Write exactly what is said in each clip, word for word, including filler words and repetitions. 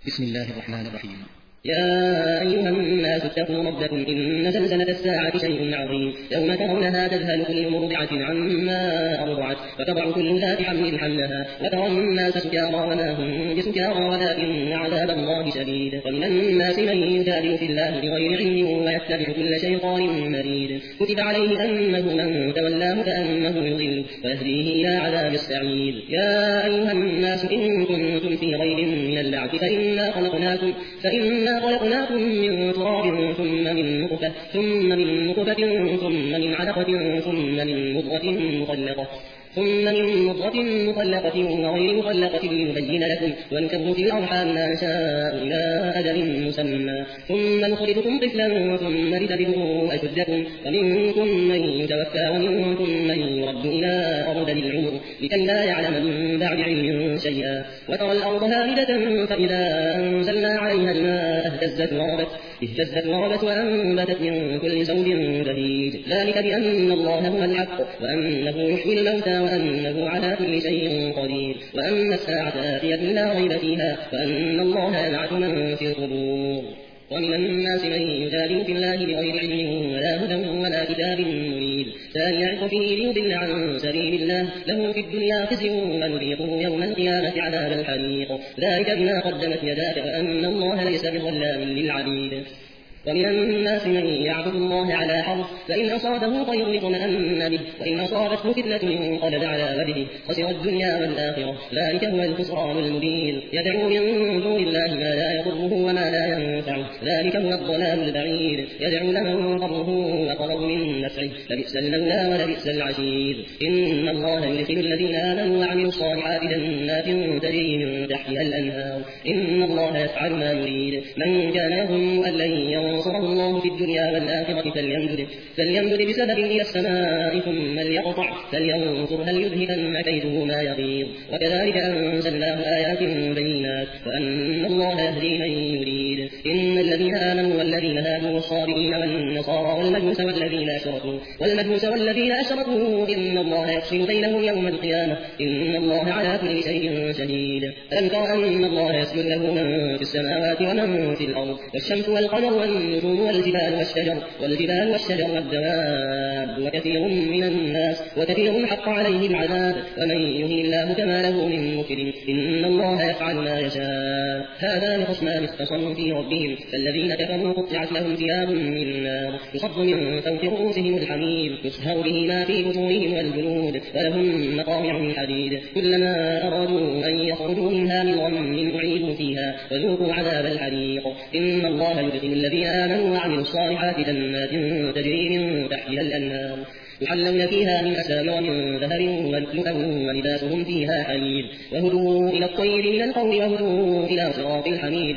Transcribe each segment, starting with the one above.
بسم الله الرحمن الرحيم. يا أيها الناس اتقوا ربكم إن زلزلة الساعة شيء عظيم يوم ترونها تذهل كل مرضعة عما أرضعت وتضع كل ذات حمل حملها وترى الناس سكارى وما هم بسكارى ولكن عذاب الله شديد. ومن الناس من يجادل في الله بغير علم ويتبع كل شيطان مريد. كتب عليه أنه من تولاه فأنه يضل ويهديه إلى عذاب السعير. يا أيها الناس إن كنتم في ريب من البعث فإنا خلقناكم فإنا خلقناكم من تراب ثم من نطفة ثم من نطفة ثم من علقة ثم من مضغة مخلقة ثم من مضغة مخلقة وغير مخلقة لنبين لكم ونكر في الأرحام ما نشاء إلى أجل مسمى ثم نخرجكم طفلا ثم لتبلغوا أشدكم ومنكم من يتوفى ومنكم من يرد إلى أرض العمر لكي لا يعلم من بعد علم شيئا. وترى الأرض هامدة فإذا أنزلنا عليها الماء اهتزت وربت اهتزت وربت وأنبتت من كل زوج بهيج. ذلك بأن الله هو الحق وأنه يحيي الموتى وأنه على كل شيء قدير وأن الساعة آتية لا ريب فيها وأن الله يبعث من في القبور. ومن الناس من يجادل في الله بغير علم ولا هدى ولا كتاب منير سيعظ فيه ليضل عن سبيل الله له في الدنيا خزي ونذيقه يوم القيامة عذاب الحريق. ذلك بما قدمت يداك وأن الله ليس بظلام للعبيد. ومن الناس من يعبد الله على حرف فإن أصابه خير اطمأن به وإن أصابته فتنة انقلب على وجهه خسر الدنيا والآخرة. ذلك هو الخسران المبين. يدعو من دون الله ما لا يضره وما لا ينفعه ذلك هو الضلال البعيد. يدعو لمن ضره أقرب من نفعه لبئس المولى ولبئس العشير. إن الله يدخل الذين آمنوا وعملوا الصالحات جنات تجري من تحتها الأنهار إن الله يفعل ما يريد. من كان يظن أن لن ينصره الله في الدنيا والآخرة فليمدد, فليمدد بسبب إلى السماء ثم ليقطع فلينظر هل يذهبن كيده ما يغيظ. وكذلك أنزلناه آيات بينات وأن الله يهدي من يريد. إن الذين آمنوا والذين هادوا والصابئين والنصارى والمجوس والذين أشركوا والمجوس والذين أشركوا إن الله يفصل بينهم يوم القيامة إن الله على كل شيء شهيد. ألم تر أن الله يسجد له من في السماوات ومن في الأرض والشمس والقمر والنجوم والجبال والشجر والجبال والشجر والدواب وكثير من الناس وكثير حق عليه العذاب ومن يهن الله فما له من مكرم إن الله يفعل ما يشاء. هذان خصمان اختصموا في ربهم فالذين كفروا قطعت لهم ثياب من نار يصب من فوق رؤوسهم الحميم يصهر به ما في بطونهم والجلود ولهم مقامع من حديد كلما أرادوا أن يخرجوا منها من غم أعيدوا فيها وذوقوا عذاب الحريق. إن الله يدخل الذين آمنوا وعملوا الصالحات جنات تجري من تحتها الأنهار يحلون فيها من أساور من ذهب ولؤلؤا ولباسهم فيها حرير وهدوا إلى الطير من القول وهدوا إلى صراط الحميد.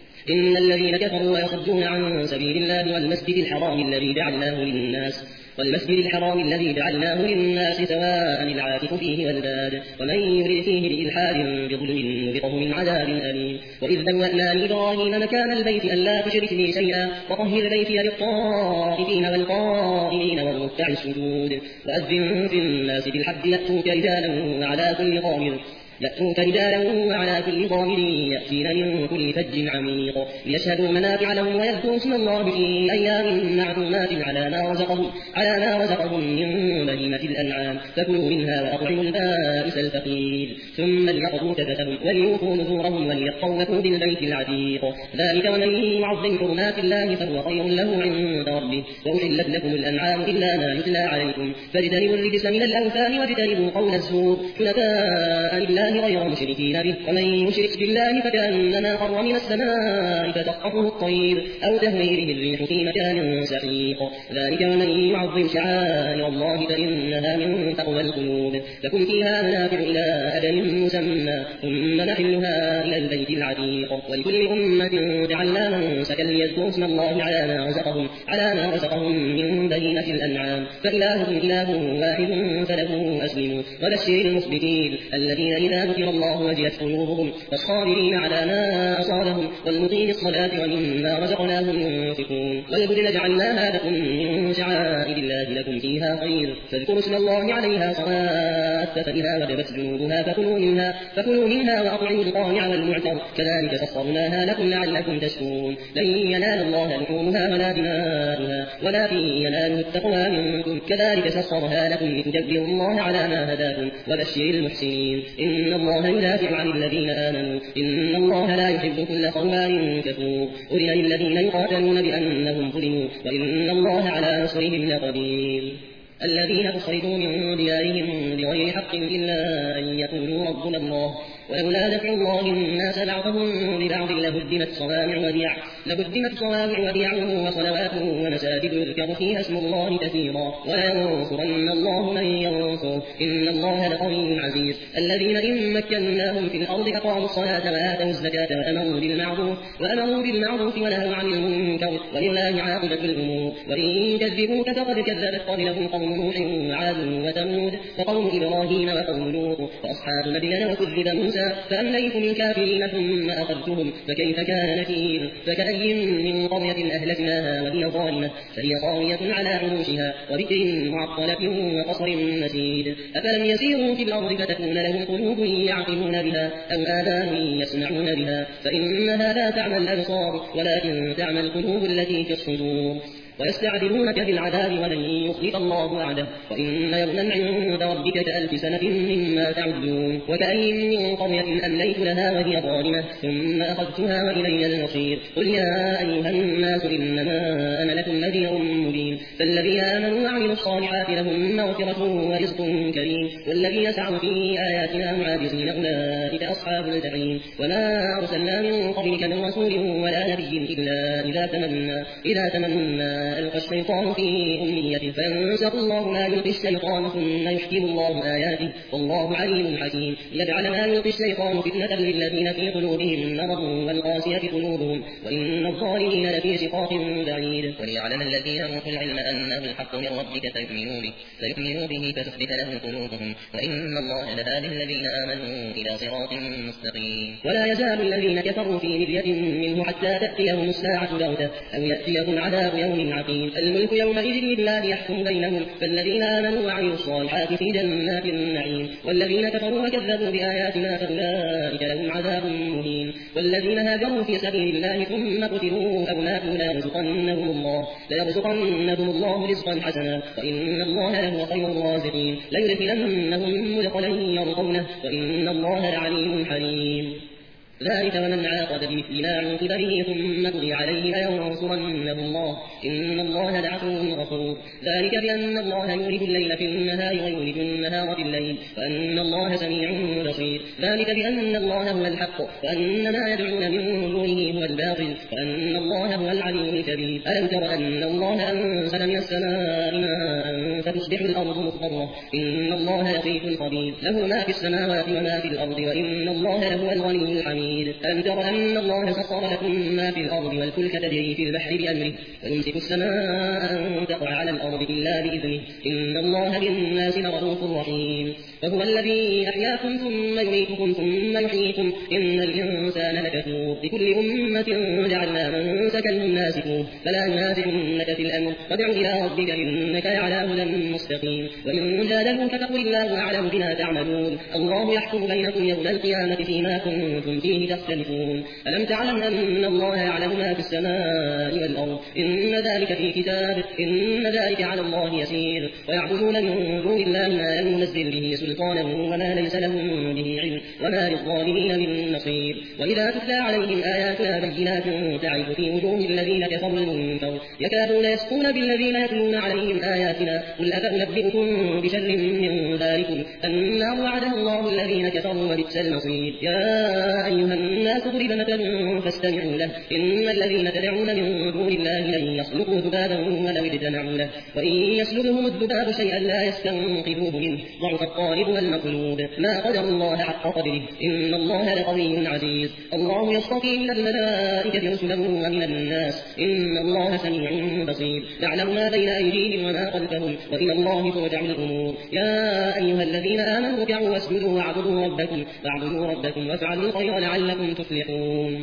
إن الذين كفروا ويصدون عن سبيل الله والمسجد الحرام الذي جعلناه للناس والمسجد الحرام الذي جعلناه للناس سواء العاكف فيه والباد ومن يرد فيه بإلحاد بظلم نذقه من عذاب أليم. وإذ بوأنا لإبراهيم مكان البيت ألا تشرك بي شيئا وطهر بيتي للطائفين والقائمين والركع السجود وأذن في الناس بالحج يأتوك رجالا وعلى كل ضامر يأتوك رجالا وعلى كل ضامر يأتين من كل فج عميق ليشهدوا منافع لهم ويذكروا اسم الله في أيام معلومات على ما رزقهم على ما رزقهم من بهيمة الأنعام فكلوا منها وأطعموا البائس الفقير ثم ليقضوا تفثهم وليوفوا نذورهم وليطوفوا بالبيت العتيق. ذلك ومن يعظم حرمات الله فهو خير له عند ربه. وأحلت لكم الأنعام إلا ما يتلى عليكم فاجتنبوا الرجس من الأوثان واجتنبوا قول الزور حنفاء لله غير مشركين به ومن يشرك بالله فكأنما خر من السماء فتخطفه الطير أو تهوي به الريح في مكان سحيق. ذلك ومن يعظم شعائر الله فإنها من تقوى القلوب. لكم فيها منافع إلى أجل مسمى ثم نحلها إلى البيت العتيق. ولكل أمة جعلنا منسكا ليذكروا اسم الله على ما رزقهم على ما رزقهم من بهيمة الأنعام فإلهكم إله واحد فله أسلموا. وبشر المخبتين الذين إذا ذكر الله وجلت قلوبهم والصابرين على ما أصابهم والمقيم الصلاة ومما رزقناهم ينفقون والبدن جعلناها لكم من شعائر الله لكم فيها خير فاذكروا اسم الله عليها صواف فإذا وجبت جنوبها فكلوا منها, فكلوا منها وأطعموا القانع والمعتر كذلك سخرناها لكم لعلكم تشكرون لن ينال الله لحومها ولا دماؤها ولكن يناله التقوى منكم كذلك سخرها لكم لتكبروا الله على ما هداكم وبشر المحسنين إن الله يدافع عن الذين آمنوا إن الله لا يحب كل خوان كفور أذن للذين يقاتلون بأنهم ظلموا وإن الله على نصرهم لقدير الذين أخرجوا من ديارهم بغير حق إلا أن يقولوا ربنا الله ولولا دفع الله الناس بعضهم ببعض لهدمت صوامع وبيع لهدمت صوامع وبيع وصلوات ومساجد يذكر فيها اسم الله كثيرا ولينصرن الله من ينصره إن الله لقوي عزيز الذين إن مكناهم في الأرض أقاموا الصلاة وآتوا الزكاة وأمروا بالمعروف وأمروا بالمعروف ونهوا عن المنكر ولله عاقبة الأمور وإن كذبوك فقد كذبت قبلهم قوم نوح وعاد وثمود وقوم إبراهيم وقوم لوط وأصحاب مدين وكذب موسى فأمليت للكافرين ثم أخذتهم فكيف كان نكير فكأي من قرية أهلكناها وهي ظالمة فهي خاوية على عروشها وبئر معطلة وقصر مشيد أفلم يسيروا في الأرض فتكون لهم قلوب يعقلون بها أو آذان يسمعون بها فإنها لا تعمى الأبصار ولكن تعمى القلوب التي في الصدور ويستعجلونك بالعذاب ولن يخلف الله وعده وإن يوما عند ربك كألف سنة مما تعدون وكأي من قرية أمليت لها وهي ظالمة ثم أخذتها وإلي المصير قل يا أيها الناس إنما أنا لكم نذير مبين فالذين آمنوا وعملوا الصالحات لهم مغفرة ورزق كريم والذين سعوا في آياتنا معاجزين أولئك أصحاب الجحيم وما أرسلنا من قبلك من رسول ولا نبي إلا إذا تمنى إذا تمنى ألقى الشيطان في أمنية فينسخ الله ما يلقي الشيطان ثم يحكم الله آياته والله عليم حكيم يجعل ما يلقي الشيطان فتنة للذين في قلوبهم مرض والقاسية قلوبهم وإن الظالمين لفي شقاق بعيد وليعلم الذين أوتوا العلم أنه الحق من ربك فيؤمنوا به فيؤمنوا به فتثبت له قلوبهم وإن الله لهادي الذين آمنوا إلى صراط مستقيم ولا يزال الذين كفروا في مرية منه حتى تأتيهم الساعة بغتة أو يأتيهم عذاب يوم عقيم الملك يومئذ لله يحكم بينهم فالذين آمنوا وعملوا الصالحات في جنات النعيم والذين كفروا وكذبوا بآياتنا فأولئك لهم عذاب مهين والذين هاجروا في سبيل الله ثم قتلوا أو ماتوا ليرزقنهم الله ليرزقنهم الله رزقا حسنا وإن الله لهو خير الرازقين ليدخلنهم مدخلا يرضونه وإن الله لعليم حليم ذلك ومن عاقب بمثل ما عوقب به ثم بغي عليه لينصرنه الله إن الله لعفو غفور ذلك بأن الله يولد الليل في النهار ويولد النهار في الليل وأن الله سميع بصير ذلك بأن الله هو الحق وأن ما يدعون من دونه هو الباطل وأن الله هو العلي الكبير ألم تر أن الله أنزل من السماء ماء فتصبح الأرض مخضرة إن الله لطيف خبير له ما في السماوات وما في الأرض وإن الله لهو الغني الحميد ألم تر أن الله سخر لكم ما في الأرض والفلك تجري في البحر بأمره ويمسك السماء أن تقع على الأرض إلا بإذنه إن الله بالناس لرءوف رحيم وهو الذي أحياكم ثم يميتكم ثم يحييكم إن الإنسان لكفور لكل أمة جعلنا منسكا هم ناسكوه فلا ينازعنك في الأمر وادع إلى ربك إنك على هدى مستقيم وإن جادلوك فقل الله أعلم بما تعملون الله يحكم بينكم يوم القيامة فيما كنتم فيه تختلفون ألم تعلم أن الله يعلم ما في السماء والأرض إن ذلك في كتاب إن ذلك على الله يسير ويعبدون من دون الله ما لم ينزل به سلطانا وما ليس لهم به علم وما للظالمين من نصير وإذا تتلى عليهم آياتنا بينات تعرف في وجوه الذين كفروا المنكر يكادون يسقون بالذين يتلون عليهم آياتنا قل أفأنبئكم بشر من ذلكم النار وعدها الله الذين كفروا وبئس المصير يا أيها الناس ضرب مثل فاستمعوا له إن الذين تدعون من دون الله لن يخلقوا ذبابا ولو اجتمعوا له وإن يسلبهم الذباب شيئا لا يستنقذوه منه ضعف الطالب والمطلوب ما قدر الله حق قدره إن الله لقوي عزيز الله يصطفي من الملائكة رسلا ومن الناس إن الله سميع بصير يعلم ما بين أيديهم وما خلفهم وإلى الله ترجع الأمور يا أيها الذين آمنوا اركعوا واسجدوا واعبدوا ربكم واعبدوا ربكم وافعلوا الخير لعلكم تفلحون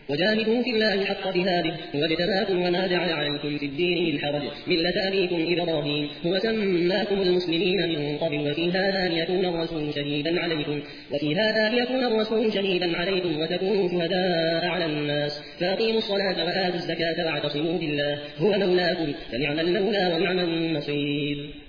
وجاهدوا في الله حق جهاده هو اجتباكم وما جعل عليكم في الدين من حرج ملة أبيكم إبراهيم هو سماكم المسلمين من قبل وفي هذا ليكون الرسول شهيدا عليكم وفي هذا ليكون الرسول شهيدا عليكم وتكونوا شهداء على الناس فأقيموا الصلاة وآتوا الزكاة واعتصموا بالله هو مولاكم فنعم المولى ونعم النصير.